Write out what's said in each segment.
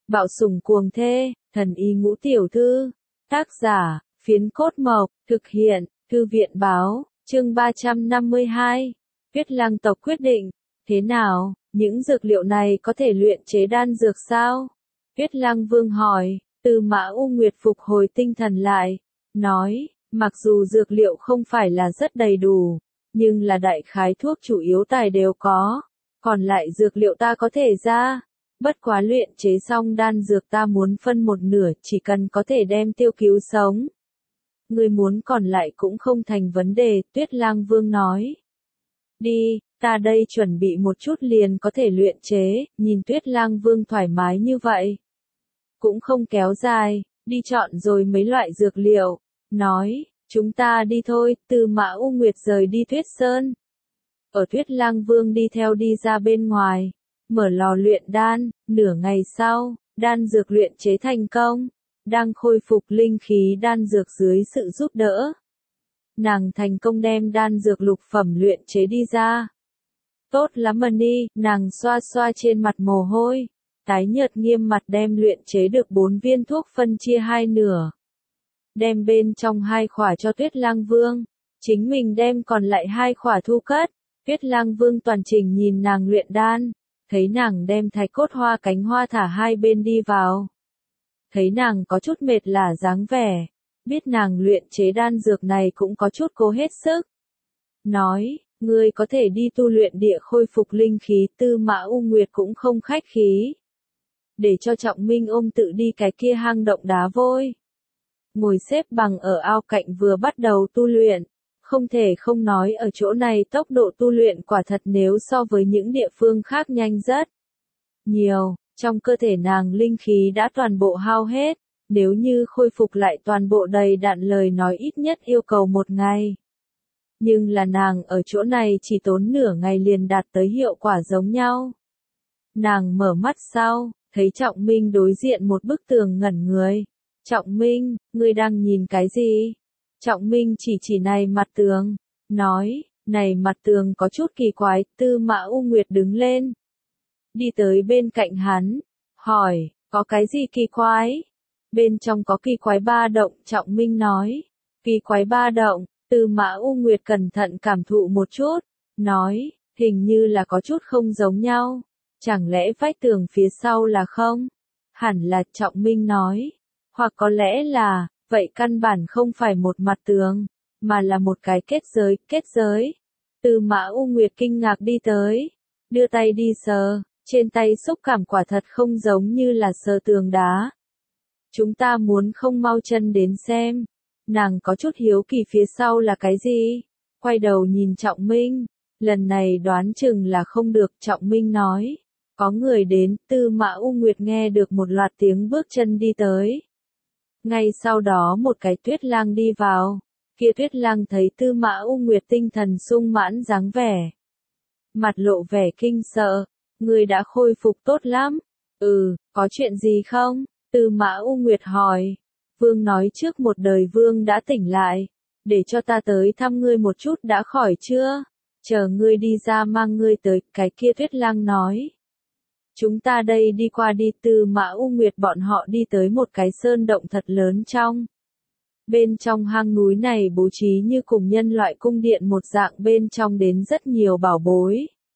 Bạo sủng cuồng thê, thần y ngũ tiểu thư. Tác giả, Phiến Cốt Mộc, thực hiện, Thư viện Báo, chương 352. Tuyết Lang tộc quyết định, thế nào, những dược liệu này có thể luyện chế đan dược sao? Tuyết Lang Vương hỏi, Tư Mã U Nguyệt phục hồi tinh thần lại, nói, mặc dù dược liệu không phải là rất đầy đủ, nhưng là đại khái thuốc chủ yếu tài đều có, còn lại dược liệu ta có thể ra. Bất quá luyện chế xong đan dược ta muốn phân một nửa, chỉ cần có thể đem Tiêu cứu sống. Ngươi muốn còn lại cũng không thành vấn đề, Tuyết Lang Vương nói. Đi, ta đây chuẩn bị một chút liền có thể luyện chế, nhìn Tuyết Lang Vương thoải mái như vậy. Cũng không kéo dài, đi chọn rồi mấy loại dược liệu, nói, chúng ta đi thôi, Tư Mã U Nguyệt rời đi Tuyết Sơn. Ở Tuyết Lang Vương đi theo đi ra bên ngoài, mở lò luyện đan, nửa ngày sau, đan dược luyện chế thành công, đang khôi phục linh khí đan dược dưới sự giúp đỡ. Nàng thành công đem đan dược lục phẩm luyện chế đi ra. Tốt lắm Mani, nàng xoa xoa trên mặt mồ hôi, tái nhợt nghiêm mặt đem luyện chế được 4 viên thuốc phân chia hai nửa. Đem bên trong 2 khỏa cho Tuyết Lang Vương, chính mình đem còn lại 2 khỏa thu cất. Tuyết Lang Vương toàn trình nhìn nàng luyện đan, thấy nàng đem Thạch Cốt Hoa cánh hoa thả hai bên đi vào. Thấy nàng có chút mệt lả dáng vẻ, biết nàng luyện chế đan dược này cũng có chút cố hết sức. Nói, ngươi có thể đi tu luyện địa khôi phục linh khí. Tư Mã U Nguyệt cũng không khách khí. Để cho Trọng Minh ôm tự đi cái kia hang động đá vôi. Ngồi xếp bằng ở ao cạnh vừa bắt đầu tu luyện. Không thể không nói ở chỗ này tốc độ tu luyện quả thật nếu so với những địa phương khác nhanh rất nhiều, trong cơ thể nàng linh khí đã toàn bộ hao hết, nếu như khôi phục lại toàn bộ đầy đặn lời nói ít nhất yêu cầu 1 ngày. Nhưng là nàng ở chỗ này chỉ tốn nửa ngày liền đạt tới hiệu quả giống nhau. Nàng mở mắt sau, thấy Trọng Minh đối diện một bức tường ngẩn người. Trọng Minh, ngươi đang nhìn cái gì? Trọng Minh chỉ này mặt tường, nói, này mặt tường có chút kỳ quái. Tư Mã U Nguyệt đứng lên, đi tới bên cạnh hắn, hỏi, có cái gì kỳ quái? Bên trong có kỳ quái ba động, Trọng Minh nói, kỳ quái ba động. Tư Mã U Nguyệt cẩn thận cảm thụ một chút, nói, hình như là có chút không giống nhau, chẳng lẽ vách tường phía sau là không? Hẳn là, Trọng Minh nói, hoặc có lẽ là, vậy căn bản không phải một mặt tường, mà là một cái kết giới. Tư Mã U Nguyệt kinh ngạc đi tới, đưa tay đi sờ, trên tay xúc cảm quả thật không giống như là sờ tường đá. Chúng ta muốn không mau chân đến xem. Nàng có chút hiếu kỳ phía sau là cái gì? Quay đầu nhìn Trọng Minh, lần này đoán chừng là không được. Trọng Minh nói, có người đến. Tư Mã U Nguyệt nghe được một loạt tiếng bước chân đi tới. Ngay sau đó một cái Tuyết Lang đi vào, kia Tuyết Lang thấy Tư Mã U Nguyệt tinh thần sung mãn dáng vẻ. Mặt lộ vẻ kinh sợ, người đã khôi phục tốt lắm. Có chuyện gì không? Tư Mã U Nguyệt hỏi. Vương nói trước một đời vương đã tỉnh lại, để cho ta tới thăm ngươi một chút đã khỏi chưa? Chờ ngươi đi ra mang ngươi tới, cái kia Tuyết Lang nói. Chúng ta đây đi qua đi. Tư Mã U Nguyệt bọn họ đi tới một cái sơn động thật lớn trong. Bên trong hang núi này bố trí như cùng nhân loại cung điện một dạng, bên trong đến rất nhiều bảo bối.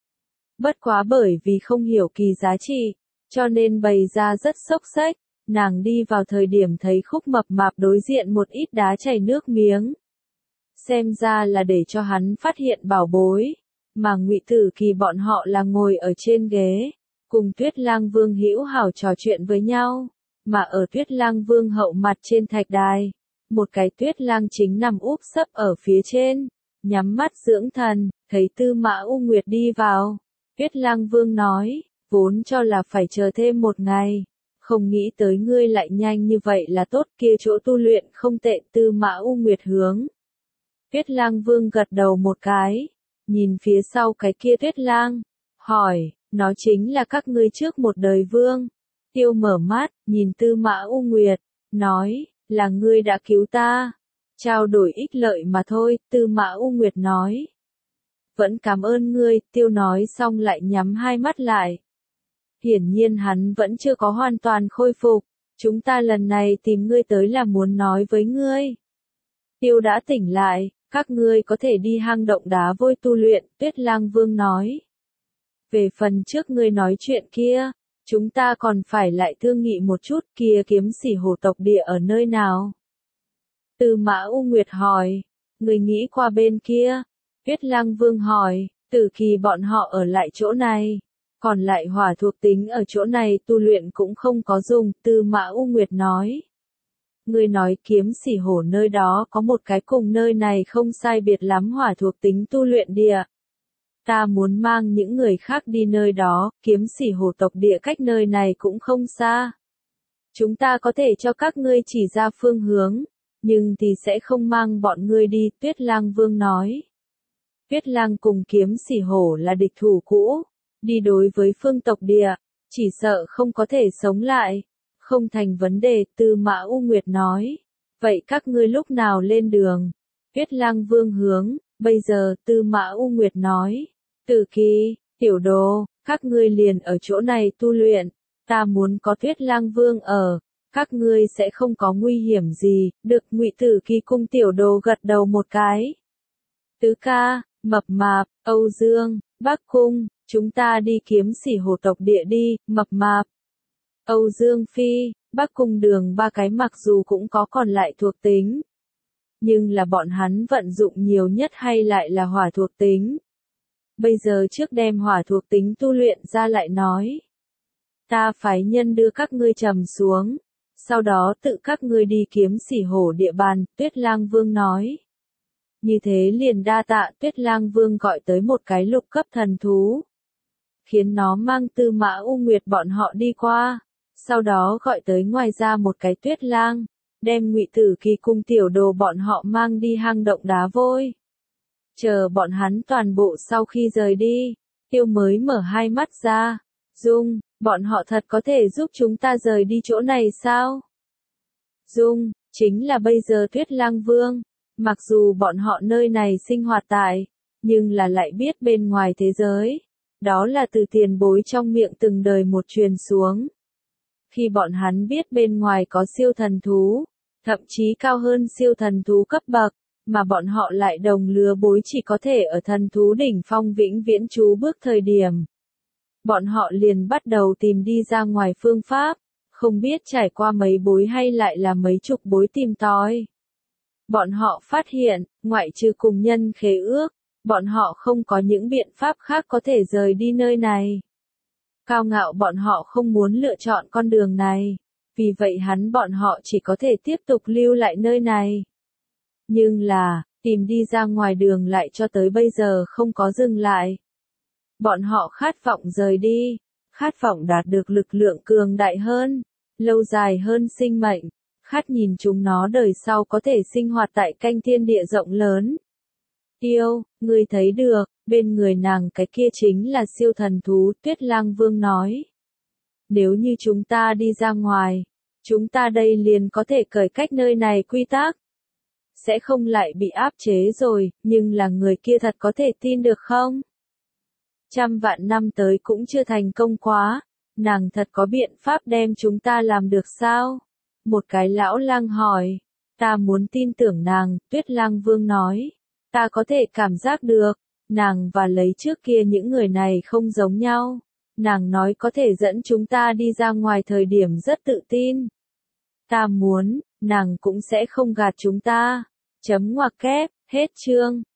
Bất quá bởi vì không hiểu kỳ giá trị, cho nên bày ra rất xốc xếch. Nàng đi vào thời điểm thấy Khúc mập mạp đối diện một ít đá chảy nước miếng. Xem ra là để cho hắn phát hiện bảo bối, mà Ngụy Tử Kỳ bọn họ là ngồi ở trên ghế, cùng Tuyết Lang Vương hữu hảo trò chuyện với nhau, mà ở Tuyết Lang Vương hậu mặt trên thạch đài, một cái Tuyết Lang chính nằm úp sấp ở phía trên, nhắm mắt dưỡng thần. Thấy Tư Mã U Nguyệt đi vào, Tuyết Lang Vương nói, vốn cho là phải chờ thêm 1 ngày. Không nghĩ tới ngươi lại nhanh như vậy là tốt, kia chỗ tu luyện không tệ. Tư Mã U Nguyệt hướng Tuyết Lang Vương gật đầu một cái, nhìn phía sau cái kia Tuyết Lang, hỏi, nó chính là các ngươi trước một đời vương? Tiêu mở mắt, nhìn Tư Mã U Nguyệt, nói, là ngươi đã cứu ta, trao đổi ích lợi mà thôi. Tư Mã U Nguyệt nói, vẫn cảm ơn ngươi. Tiêu nói xong lại nhắm 2 mắt lại. Hiển nhiên hắn vẫn chưa có hoàn toàn khôi phục. Chúng ta lần này tìm ngươi tới là muốn nói với ngươi. Tiêu đã tỉnh lại, các ngươi có thể đi hang động đá vôi tu luyện, Tuyết Lang Vương nói. Về phần trước ngươi nói chuyện kia, chúng ta còn phải lại thương nghị một chút, kia kiếm sĩ hổ tộc địa ở nơi nào? Tư Mã U Nguyệt hỏi, ngươi nghĩ qua bên kia? Tuyết Lang Vương hỏi, từ khi bọn họ ở lại chỗ này, còn lại hỏa thuộc tính ở chỗ này tu luyện cũng không có dùng, Tư Mã U Nguyệt nói. Ngươi nói kiếm sĩ hổ nơi đó có một cái cùng nơi này không sai biệt lắm hỏa thuộc tính tu luyện địa. Ta muốn mang những người khác đi nơi đó, kiếm sĩ hổ tộc địa cách nơi này cũng không xa. Chúng ta có thể cho các ngươi chỉ ra phương hướng, nhưng thì sẽ không mang bọn ngươi đi, Tuyết Lang Vương nói. Tuyết Lang cùng kiếm sĩ hổ là địch thủ cũ, đi đối với phương tộc địa, chỉ sợ không có thể sống lại. Không thành vấn đề, Tư Mã U Nguyệt nói. Vậy các ngươi lúc nào lên đường? Tuyết Lang Vương hướng, bây giờ, Tư Mã U Nguyệt nói. Từ Kỳ, Tiểu Đồ, các ngươi liền ở chỗ này tu luyện. Ta muốn có Tuyết Lang Vương ở, các ngươi sẽ không có nguy hiểm gì. Được, Ngụy Tử Kỳ cung Tiểu Đồ gật đầu một cái. Tứ Ca, Mập Mạp, Âu Dương, Bắc Cung, chúng ta đi kiếm sĩ hổ tộc địa đi. Mập Mạp, Âu Dương Phi, Bắc Cung Đường ba cái mặc dù cũng có còn lại thuộc tính, nhưng là bọn hắn vận dụng nhiều nhất hay lại là hỏa thuộc tính. Bây giờ trước đem hỏa thuộc tính tu luyện ra lại nói. Ta phái nhân đưa các ngươi trầm xuống, sau đó tự các ngươi đi kiếm sĩ hổ địa bàn, Tuyết Lang Vương nói. Như thế liền đa tạ, Tuyết Lang Vương gọi tới một cái lục cấp thần thú, khiến nó mang Tư Mã U Nguyệt bọn họ đi qua. Sau đó gọi tới ngoài ra một cái Tuyết Lang, đem Ngụy Tử Kỳ cung Tiểu Đồ bọn họ mang đi hang động đá vôi. Chờ bọn hắn toàn bộ sau khi rời đi, Tiêu mới mở hai mắt ra. Dung, bọn họ thật có thể giúp chúng ta rời đi chỗ này sao? Dung, chính là bây giờ Tuyết Lang Vương, mặc dù bọn họ nơi này sinh hoạt tại, nhưng là lại biết bên ngoài thế giới. Đó là từ tiền bối trong miệng từng đời một truyền xuống. Khi bọn hắn biết bên ngoài có siêu thần thú, thậm chí cao hơn siêu thần thú cấp bậc, mà bọn họ lại đồng lứa bối chỉ có thể ở thần thú đỉnh phong vĩnh viễn trú bước thời điểm. Bọn họ liền bắt đầu tìm đi ra ngoài phương pháp, không biết trải qua mấy bối hay lại là mấy chục bối tìm tòi. Bọn họ phát hiện, ngoại trừ cùng nhân khế ước, bọn họ không có những biện pháp khác có thể rời đi nơi này. Cao ngạo bọn họ không muốn lựa chọn con đường này, vì vậy bọn họ chỉ có thể tiếp tục lưu lại nơi này. Nhưng là, tìm đi ra ngoài đường lại cho tới bây giờ không có dừng lại. Bọn họ khát vọng rời đi, khát vọng đạt được lực lượng cường đại hơn, lâu dài hơn sinh mệnh, khát nhìn chúng nó đời sau có thể sinh hoạt tại canh thiên địa rộng lớn. Tiêu, ngươi thấy được, bên người nàng cái kia chính là siêu thần thú, Tuyết Lang Vương nói. Nếu như chúng ta đi ra ngoài, chúng ta đây liền có thể cởi cách nơi này quy tắc. Sẽ không lại bị áp chế rồi, nhưng là người kia thật có thể tin được không? 100.000 năm tới cũng chưa thành công quá, nàng thật có biện pháp đem chúng ta làm được sao? Một cái lão lang hỏi, ta muốn tin tưởng nàng, Tuyết Lang Vương nói. Ta có thể cảm giác được, nàng và lấy trước kia những người này không giống nhau. Nàng nói có thể dẫn chúng ta đi ra ngoài thời điểm rất tự tin. Ta muốn, nàng cũng sẽ không gạt chúng ta. Chấm ngoặc kép, hết chương.